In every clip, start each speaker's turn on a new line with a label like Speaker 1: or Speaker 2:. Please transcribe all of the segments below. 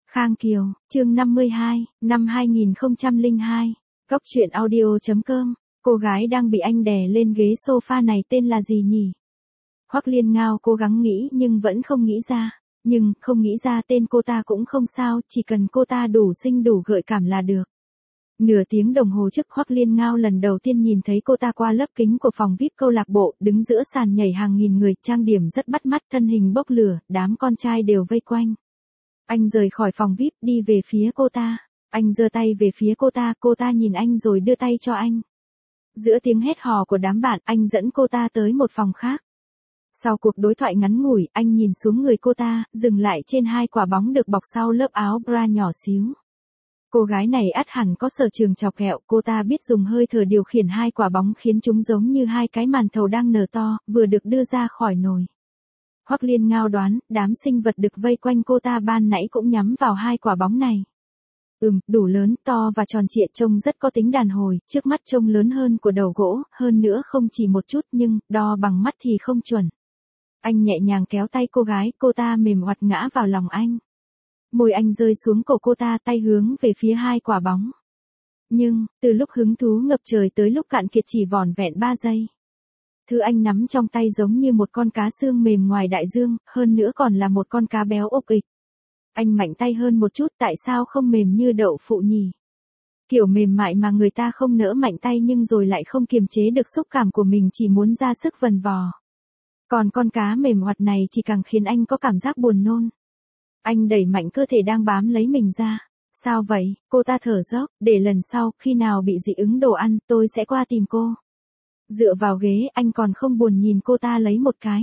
Speaker 1: Khang Kiều, chương 52, năm 2002, Cốc truyện audio.com, cô gái đang bị anh đè lên ghế sofa này tên là gì nhỉ? Hoắc Liên Ngao cố gắng nghĩ nhưng vẫn không nghĩ ra, nhưng không nghĩ ra tên cô ta cũng không sao, chỉ cần cô ta đủ xinh đủ gợi cảm là được. Nửa tiếng đồng hồ trước Hoắc Liên Ngao lần đầu tiên nhìn thấy cô ta qua lớp kính của phòng VIP câu lạc bộ, đứng giữa sàn nhảy hàng nghìn người, trang điểm rất bắt mắt, thân hình bốc lửa, đám con trai đều vây quanh. Anh rời khỏi phòng VIP đi về phía cô ta. Anh giơ tay về phía cô ta nhìn anh rồi đưa tay cho anh. Giữa tiếng hét hò của đám bạn, anh dẫn cô ta tới một phòng khác. Sau cuộc đối thoại ngắn ngủi, anh nhìn xuống người cô ta, dừng lại trên hai quả bóng được bọc sau lớp áo bra nhỏ xíu. Cô gái này ắt hẳn có sở trường chọc ghẹo, cô ta biết dùng hơi thở điều khiển hai quả bóng khiến chúng giống như hai cái màn thầu đang nở to, vừa được đưa ra khỏi nồi. Hoắc Liên Ngao đoán, đám sinh vật được vây quanh cô ta ban nãy cũng nhắm vào hai quả bóng này. Đủ lớn, to và tròn trịa, trông rất có tính đàn hồi, trước mắt trông lớn hơn của đầu gỗ, hơn nữa không chỉ một chút nhưng, đo bằng mắt thì không chuẩn. Anh nhẹ nhàng kéo tay cô ta mềm oặt ngã vào lòng anh. Môi anh rơi xuống cổ cô ta, tay hướng về phía hai quả bóng. Nhưng, từ lúc hứng thú ngập trời tới lúc cạn kiệt chỉ vỏn vẹn 3 giây. Thứ anh nắm trong tay giống như một con cá xương mềm ngoài đại dương, hơn nữa còn là một con cá béo ục ịch. Anh mạnh tay hơn một chút, tại sao không mềm như đậu phụ nhỉ? Kiểu mềm mại mà người ta không nỡ mạnh tay nhưng rồi lại không kiềm chế được xúc cảm của mình, chỉ muốn ra sức vần vò. Còn con cá mềm oặt này chỉ càng khiến anh có cảm giác buồn nôn. Anh đẩy mạnh cơ thể đang bám lấy mình ra. Sao vậy? Cô ta thở dốc, để lần sau, khi nào bị dị ứng đồ ăn, tôi sẽ qua tìm cô. Dựa vào ghế, anh còn không buồn nhìn cô ta lấy một cái.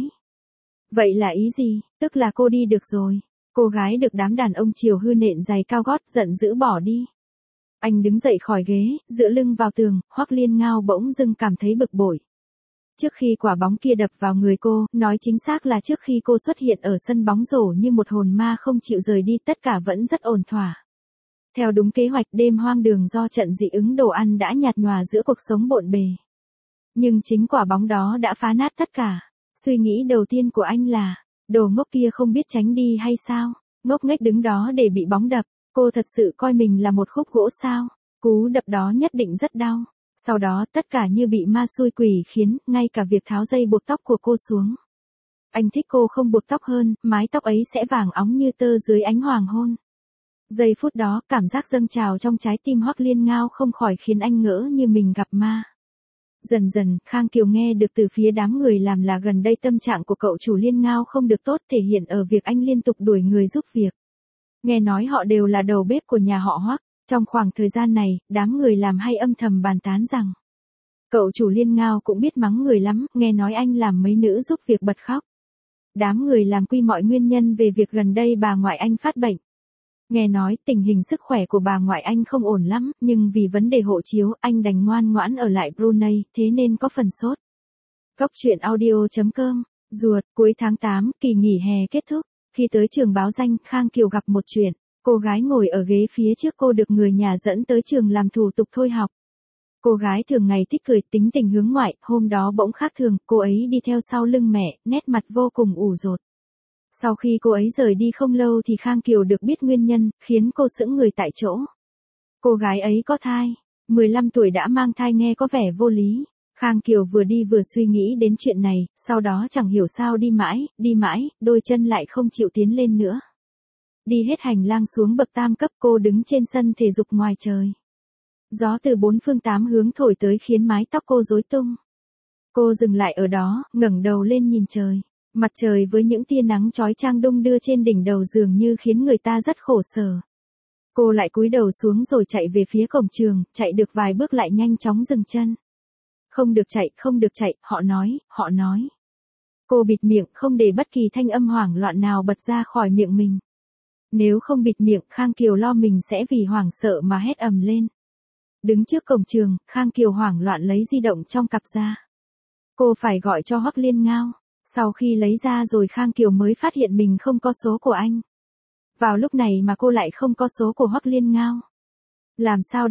Speaker 1: Vậy là ý gì? Tức là cô đi được rồi. Cô gái được đám đàn ông chiều hư nện giày cao gót giận dữ bỏ đi. Anh đứng dậy khỏi ghế, dựa lưng vào tường, Hoắc Liên Ngao bỗng dưng cảm thấy bực bội. Trước khi quả bóng kia đập vào người cô, nói chính xác là trước khi cô xuất hiện ở sân bóng rổ như một hồn ma không chịu rời đi, tất cả vẫn rất ổn thỏa. Theo đúng kế hoạch, đêm hoang đường do trận dị ứng đồ ăn đã nhạt nhòa giữa cuộc sống bộn bề. Nhưng chính quả bóng đó đã phá nát tất cả. Suy nghĩ đầu tiên của anh là, đồ ngốc kia không biết tránh đi hay sao? Ngốc nghếch đứng đó để bị bóng đập, cô thật sự coi mình là một khúc gỗ sao? Cú đập đó nhất định rất đau. Sau đó tất cả như bị ma xui quỷ khiến, ngay cả việc tháo dây buộc tóc của cô xuống. Anh thích cô không buộc tóc hơn, mái tóc ấy sẽ vàng óng như tơ dưới ánh hoàng hôn. Giây phút đó, cảm giác dâng trào trong trái tim Hoắc Liên Ngao không khỏi khiến anh ngỡ như mình gặp ma. Dần dần, Khang Kiều nghe được từ phía đám người làm là gần đây tâm trạng của cậu chủ Liên Ngao không được tốt, thể hiện ở việc anh liên tục đuổi người giúp việc. Nghe nói họ đều là đầu bếp của nhà họ Hoắc. Trong khoảng thời gian này, đám người làm hay âm thầm bàn tán rằng cậu chủ Liên Ngao cũng biết mắng người lắm, nghe nói anh làm mấy nữ giúp việc bật khóc. Đám người làm quy mọi nguyên nhân về việc gần đây bà ngoại anh phát bệnh. Nghe nói tình hình sức khỏe của bà ngoại anh không ổn lắm, nhưng vì vấn đề hộ chiếu, anh đành ngoan ngoãn ở lại Brunei, thế nên có phần sốt. Cốc truyện audio.com, ruột, cuối tháng 8, kỳ nghỉ hè kết thúc. Khi tới trường báo danh, Khang Kiều gặp một chuyện. Cô gái ngồi ở ghế phía trước cô được người nhà dẫn tới trường làm thủ tục thôi học. Cô gái thường ngày thích cười, tính tình hướng ngoại, hôm đó bỗng khác thường, cô ấy đi theo sau lưng mẹ, nét mặt vô cùng ủ rột. Sau khi cô ấy rời đi không lâu thì Khang Kiều được biết nguyên nhân, khiến cô sững người tại chỗ. Cô gái ấy có thai, 15 tuổi đã mang thai nghe có vẻ vô lý. Khang Kiều vừa đi vừa suy nghĩ đến chuyện này, sau đó chẳng hiểu sao đi mãi, đôi chân lại không chịu tiến lên nữa. Đi hết hành lang xuống bậc tam cấp, cô đứng trên sân thể dục ngoài trời. Gió từ bốn phương tám hướng thổi tới khiến mái tóc cô rối tung. Cô dừng lại ở đó, ngẩng đầu lên nhìn trời. Mặt trời với những tia nắng chói chang đung đưa trên đỉnh đầu dường như khiến người ta rất khổ sở. Cô lại cúi đầu xuống rồi chạy về phía cổng trường, chạy được vài bước lại nhanh chóng dừng chân. Không được chạy, họ nói. Cô bịt miệng, không để bất kỳ thanh âm hoảng loạn nào bật ra khỏi miệng mình. Nếu không bịt miệng, Khang Kiều lo mình sẽ vì hoảng sợ mà hét ầm lên. Đứng trước cổng trường, Khang Kiều hoảng loạn lấy di động trong cặp ra. Cô phải gọi cho Hoắc Liên Ngao. Sau khi lấy ra rồi Khang Kiều mới phát hiện mình không có số của anh. Vào lúc này mà cô lại không có số của Hoắc Liên Ngao. Làm sao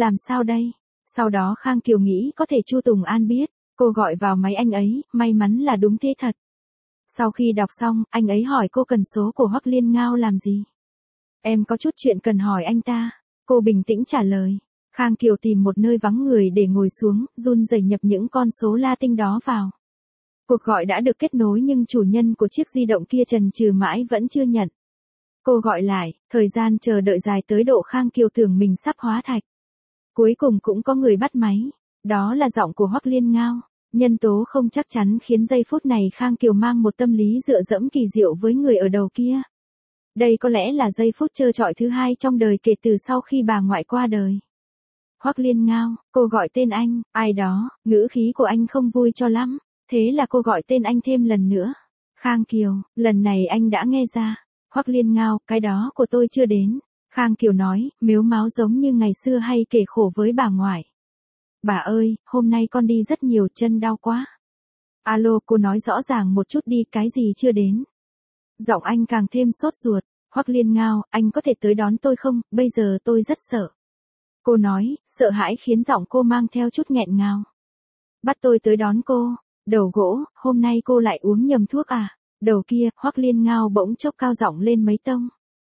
Speaker 1: đây? Sau đó Khang Kiều nghĩ có thể Chu Tùng An biết. Cô gọi vào máy anh ấy, may mắn là đúng thế thật. Sau khi đọc xong, anh ấy hỏi cô cần số của Hoắc Liên Ngao làm gì. Em có chút chuyện cần hỏi anh ta. Cô bình tĩnh trả lời. Khang Kiều tìm một nơi vắng người để ngồi xuống, run rẩy nhập những con số Latin đó vào. Cuộc gọi đã được kết nối nhưng chủ nhân của chiếc di động kia chần chừ mãi vẫn chưa nhận. Cô gọi lại, thời gian chờ đợi dài tới độ Khang Kiều tưởng mình sắp hóa thạch. Cuối cùng cũng có người bắt máy. Đó là giọng của Hoắc Liên Ngao. Nhân tố không chắc chắn khiến giây phút này Khang Kiều mang một tâm lý dựa dẫm kỳ diệu với người ở đầu kia. Đây có lẽ là giây phút trơ trọi thứ hai trong đời kể từ sau khi bà ngoại qua đời. Hoắc Liên Ngao, cô gọi tên anh, ai đó, ngữ khí của anh không vui cho lắm. Thế là cô gọi tên anh thêm lần nữa. Khang Kiều, lần này anh đã nghe ra. Hoắc Liên Ngao, cái đó của tôi chưa đến. Khang Kiều nói, mếu máo giống như ngày xưa hay kể khổ với bà ngoại. Bà ơi, hôm nay con đi rất nhiều, chân đau quá. Alo, cô nói rõ ràng một chút đi, cái gì chưa đến. Giọng anh càng thêm sốt ruột. Hoắc Liên Ngao, anh có thể tới đón tôi không, bây giờ tôi rất sợ. Cô nói, sợ hãi khiến giọng cô mang theo chút nghẹn ngào. Bắt tôi tới đón cô. Đầu gỗ, hôm nay cô lại uống nhầm thuốc à? Đầu kia, Hoắc Liên Ngao bỗng chốc cao giọng lên mấy tông.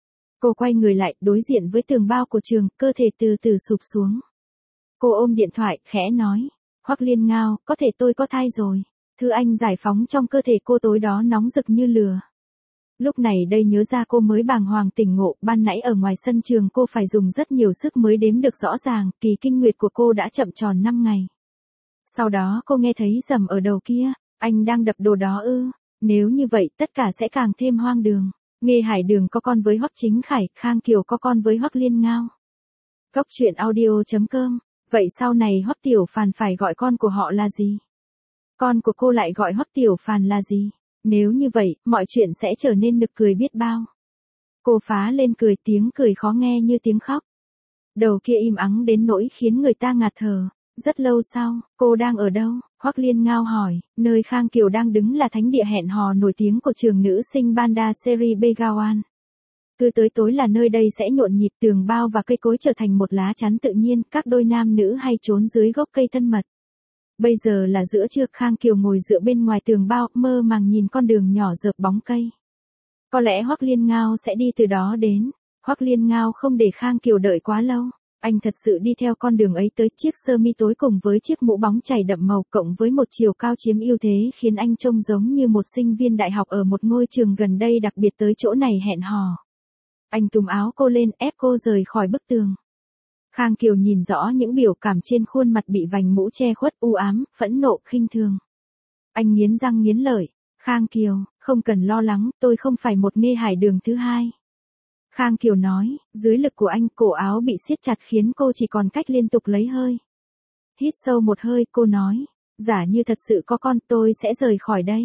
Speaker 1: Cô quay người lại, đối diện với tường bao của trường, cơ thể từ từ sụp xuống. Cô ôm điện thoại, khẽ nói. Hoắc Liên Ngao, có thể tôi có thai rồi. Thứ anh giải phóng trong cơ thể cô tối đó nóng rực như lửa. Lúc này đây nhớ ra cô mới bàng hoàng tỉnh ngộ, ban nãy ở ngoài sân trường cô phải dùng rất nhiều sức mới đếm được rõ ràng, kỳ kinh nguyệt của cô đã chậm tròn 5 ngày. Sau đó cô nghe thấy rầm ở đầu kia, anh đang đập đồ đó ư, nếu như vậy tất cả sẽ càng thêm hoang đường. Nghe Hải Đường có con với Hoắc Chính Khải, Khang Kiều có con với Hoắc Liên Ngao. Góc truyện audio.com, vậy sau này Hoắc Tiểu Phàn phải gọi con của họ là gì? Con của cô lại gọi Hoắc Tiểu Phàn là gì? Nếu như vậy, mọi chuyện sẽ trở nên nực cười biết bao. Cô phá lên cười, tiếng cười khó nghe như tiếng khóc. Đầu kia im ắng đến nỗi khiến người ta ngạt thở. Rất lâu sau, cô đang ở đâu? Hoắc Liên Ngao hỏi, nơi Khang Kiều đang đứng là thánh địa hẹn hò nổi tiếng của trường nữ sinh Banda Seri Begawan. Cứ tới tối là nơi đây sẽ nhộn nhịp, tường bao và cây cối trở thành một lá chắn tự nhiên, các đôi nam nữ hay trốn dưới gốc cây thân mật. Bây giờ là giữa trưa, Khang Kiều ngồi dựa bên ngoài tường bao, mơ màng nhìn con đường nhỏ rợp bóng cây. Có lẽ Hoắc Liên Ngao sẽ đi từ đó đến. Hoắc Liên Ngao không để Khang Kiều đợi quá lâu. Anh thật sự đi theo con đường ấy tới chiếc sơ mi tối cùng với chiếc mũ bóng chảy đậm màu cộng với một chiều cao chiếm ưu thế khiến anh trông giống như một sinh viên đại học ở một ngôi trường gần đây đặc biệt tới chỗ này hẹn hò. Anh túm áo cô lên ép cô rời khỏi bức tường. Khang Kiều nhìn rõ những biểu cảm trên khuôn mặt bị vành mũ che khuất, u ám, phẫn nộ, khinh thường. Anh nghiến răng nghiến lợi. Khang Kiều, không cần lo lắng, tôi không phải một Nghe Hải Đường thứ hai. Khang Kiều nói, dưới lực của anh, cổ áo bị siết chặt khiến cô chỉ còn cách liên tục lấy hơi. Hít sâu một hơi, cô nói, giả như thật sự có con, tôi sẽ rời khỏi đây.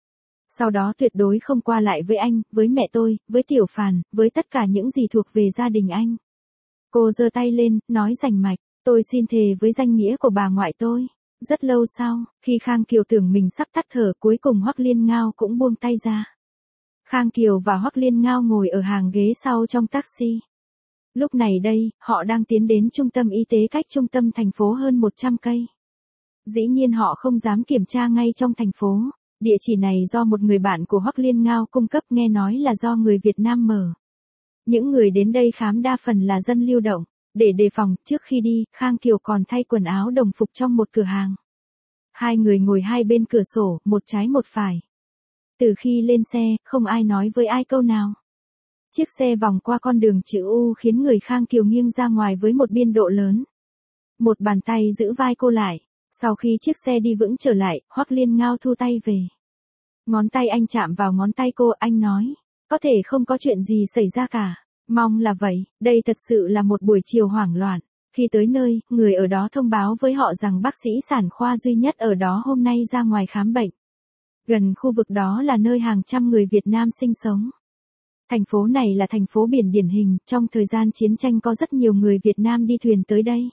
Speaker 1: Sau đó tuyệt đối không qua lại với anh, với mẹ tôi, với Tiểu Phàn, với tất cả những gì thuộc về gia đình anh. Cô giơ tay lên, nói rành mạch, tôi xin thề với danh nghĩa của bà ngoại tôi. Rất lâu sau, khi Khang Kiều tưởng mình sắp tắt thở, cuối cùng Hoắc Liên Ngao cũng buông tay ra. Khang Kiều và Hoắc Liên Ngao ngồi ở hàng ghế sau trong taxi. Lúc này đây, họ đang tiến đến trung tâm y tế cách trung tâm thành phố hơn 100 cây. Dĩ nhiên họ không dám kiểm tra ngay trong thành phố. Địa chỉ này do một người bạn của Hoắc Liên Ngao cung cấp, nghe nói là do người Việt Nam mở. Những người đến đây khám đa phần là dân lưu động. Để đề phòng, trước khi đi, Khang Kiều còn thay quần áo đồng phục trong một cửa hàng. Hai người ngồi hai bên cửa sổ, một trái một phải. Từ khi lên xe, không ai nói với ai câu nào. Chiếc xe vòng qua con đường chữ U khiến người Khang Kiều nghiêng ra ngoài với một biên độ lớn. Một bàn tay giữ vai cô lại. Sau khi chiếc xe đi vững trở lại, Hoắc Liên Ngao thu tay về. Ngón tay anh chạm vào ngón tay cô, anh nói, có thể không có chuyện gì xảy ra cả. Mong là vậy, đây thật sự là một buổi chiều hoảng loạn. Khi tới nơi, người ở đó thông báo với họ rằng bác sĩ sản khoa duy nhất ở đó hôm nay ra ngoài khám bệnh. Gần khu vực đó là nơi hàng trăm người Việt Nam sinh sống. Thành phố này là thành phố biển điển hình, trong thời gian chiến tranh có rất nhiều người Việt Nam đi thuyền tới đây.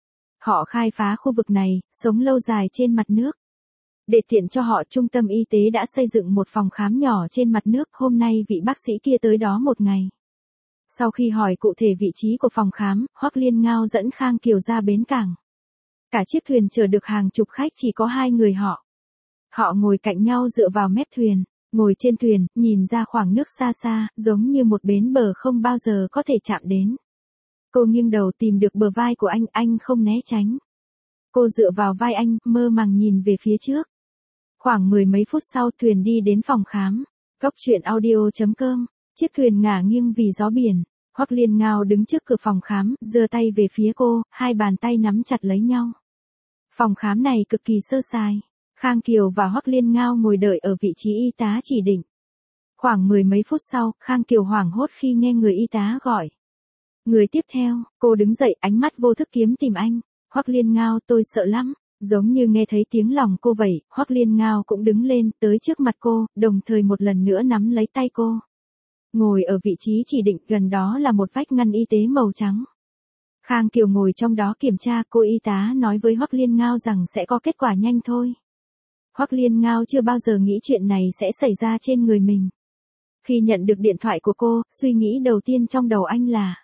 Speaker 1: Họ khai phá khu vực này, sống lâu dài trên mặt nước. Để tiện cho họ, trung tâm y tế đã xây dựng một phòng khám nhỏ trên mặt nước, hôm nay vị bác sĩ kia tới đó một ngày. Sau khi hỏi cụ thể vị trí của phòng khám, Hoắc Liên Ngao dẫn Khang Kiều ra bến cảng. Cả chiếc thuyền chở được hàng chục khách chỉ có hai người họ. Họ ngồi cạnh nhau dựa vào mép thuyền. Ngồi trên thuyền, nhìn ra khoảng nước xa xa, giống như một bến bờ không bao giờ có thể chạm đến. Cô nghiêng đầu tìm được bờ vai của anh không né tránh. Cô dựa vào vai anh, mơ màng nhìn về phía trước. Khoảng mười mấy phút sau thuyền đi đến phòng khám. Cốc truyện audio.com, chiếc thuyền ngả nghiêng vì gió biển. Hoắc Liên Ngao đứng trước cửa phòng khám, giơ tay về phía cô, hai bàn tay nắm chặt lấy nhau. Phòng khám này cực kỳ sơ sài. Khang Kiều và Hoắc Liên Ngao ngồi đợi ở vị trí y tá chỉ định. Khoảng mười mấy phút sau, Khang Kiều hoảng hốt khi nghe người y tá gọi. Người tiếp theo, cô đứng dậy, ánh mắt vô thức kiếm tìm anh. Hoắc Liên Ngao, tôi sợ lắm. Giống như nghe thấy tiếng lòng cô vậy, Hoắc Liên Ngao cũng đứng lên, tới trước mặt cô, đồng thời một lần nữa nắm lấy tay cô. Ngồi ở vị trí chỉ định, gần đó là một vách ngăn y tế màu trắng. Khang Kiều ngồi trong đó kiểm tra, cô y tá nói với Hoắc Liên Ngao rằng sẽ có kết quả nhanh thôi. Hoắc Liên Ngao chưa bao giờ nghĩ chuyện này sẽ xảy ra trên người mình. Khi nhận được điện thoại của cô, suy nghĩ đầu tiên trong đầu anh là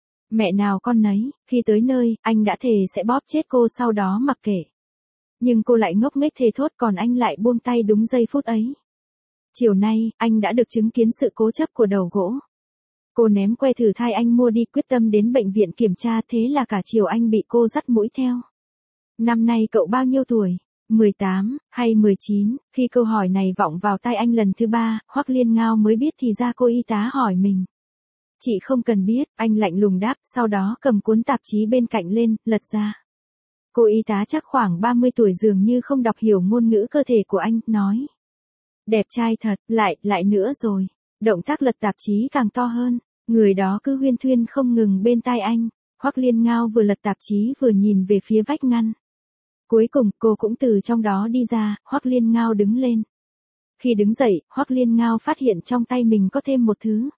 Speaker 1: mẹ nào con nấy, khi tới nơi, anh đã thề sẽ bóp chết cô sau đó mặc kệ. Nhưng cô lại ngốc nghếch thề thốt, còn anh lại buông tay đúng giây phút ấy. Chiều nay, anh đã được chứng kiến sự cố chấp của đầu gỗ. Cô ném que thử thai anh mua đi, quyết tâm đến bệnh viện kiểm tra, thế là cả chiều anh bị cô dắt mũi theo. Năm nay cậu bao nhiêu tuổi? 18, hay 19, khi câu hỏi này vọng vào tai anh lần thứ ba, Hoắc Liên Ngao mới biết thì ra cô y tá hỏi mình. Chị không cần biết, anh lạnh lùng đáp, sau đó cầm cuốn tạp chí bên cạnh lên, lật ra. Cô y tá chắc khoảng 30 tuổi dường như không đọc hiểu ngôn ngữ cơ thể của anh, nói. Đẹp trai thật, lại nữa rồi. Động tác lật tạp chí càng to hơn, người đó cứ huyên thuyên không ngừng bên tai anh. Hoắc Liên Ngao vừa lật tạp chí vừa nhìn về phía vách ngăn. Cuối cùng, cô cũng từ trong đó đi ra, Hoắc Liên Ngao đứng lên. Khi đứng dậy, Hoắc Liên Ngao phát hiện trong tay mình có thêm một thứ.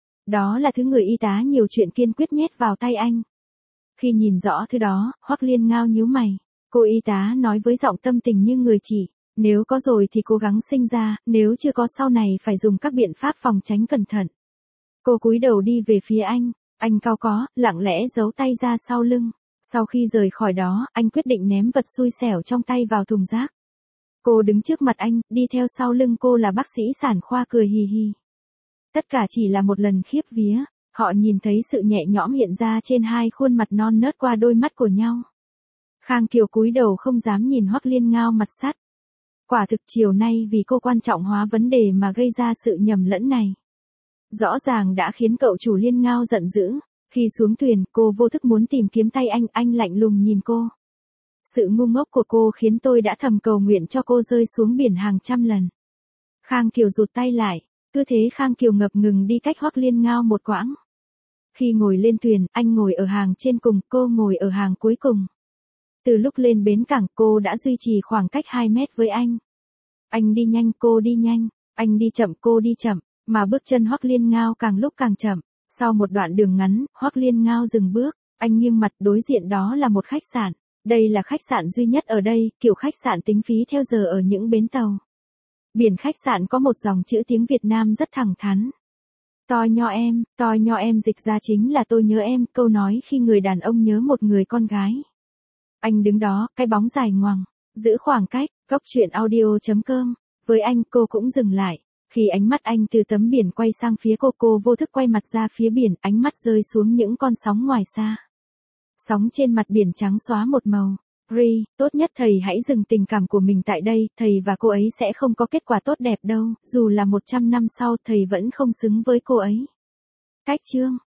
Speaker 1: Đó là thứ người y tá nhiều chuyện kiên quyết nhét vào tay anh. Khi nhìn rõ thứ đó, Hoắc Liên Ngao nhíu mày. Cô y tá nói với giọng tâm tình như người chỉ, nếu có rồi thì cố gắng sinh ra, nếu chưa có sau này phải dùng các biện pháp phòng tránh cẩn thận. Cô cúi đầu đi về phía anh cau có, lặng lẽ giấu tay ra sau lưng. Sau khi rời khỏi đó, anh quyết định ném vật xui xẻo trong tay vào thùng rác. Cô đứng trước mặt anh, đi theo sau lưng cô là bác sĩ sản khoa cười hì hì. Tất cả chỉ là một lần khiếp vía, họ nhìn thấy sự nhẹ nhõm hiện ra trên hai khuôn mặt non nớt qua đôi mắt của nhau. Khang Kiều cúi đầu không dám nhìn Hoắc Liên Ngao mặt sắt. Quả thực chiều nay vì cô quan trọng hóa vấn đề mà gây ra sự nhầm lẫn này. Rõ ràng đã khiến cậu chủ Liên Ngao giận dữ. Khi xuống thuyền, cô vô thức muốn tìm kiếm tay anh lạnh lùng nhìn cô. Sự ngu ngốc của cô khiến tôi đã thầm cầu nguyện cho cô rơi xuống biển hàng trăm lần. Khang Kiều rụt tay lại, cứ thế Khang Kiều ngập ngừng đi cách Hoắc Liên Ngao một quãng. Khi ngồi lên thuyền, anh ngồi ở hàng trên cùng, cô ngồi ở hàng cuối cùng. Từ lúc lên bến cảng, cô đã duy trì khoảng cách 2 mét với anh. Anh đi nhanh, cô đi nhanh, anh đi chậm, cô đi chậm, mà bước chân Hoắc Liên Ngao càng lúc càng chậm. Sau một đoạn đường ngắn, Hoắc Liên Ngao dừng bước, anh nghiêng mặt, đối diện đó là một khách sạn. Đây là khách sạn duy nhất ở đây, kiểu khách sạn tính phí theo giờ ở những bến tàu. Biển khách sạn có một dòng chữ tiếng Việt Nam rất thẳng thắn. Toi nho em dịch ra chính là tôi nhớ em, câu nói khi người đàn ông nhớ một người con gái. Anh đứng đó, cái bóng dài ngoằng, giữ khoảng cách, Cốc truyện audio.com. Với anh, cô cũng dừng lại. Khi ánh mắt anh từ tấm biển quay sang phía cô vô thức quay mặt ra phía biển, ánh mắt rơi xuống những con sóng ngoài xa. Sóng trên mặt biển trắng xóa một màu. Ri, tốt nhất thầy hãy dừng tình cảm của mình tại đây, thầy và cô ấy sẽ không có kết quả tốt đẹp đâu, dù là 100 năm sau thầy vẫn không xứng với cô ấy. Cách chương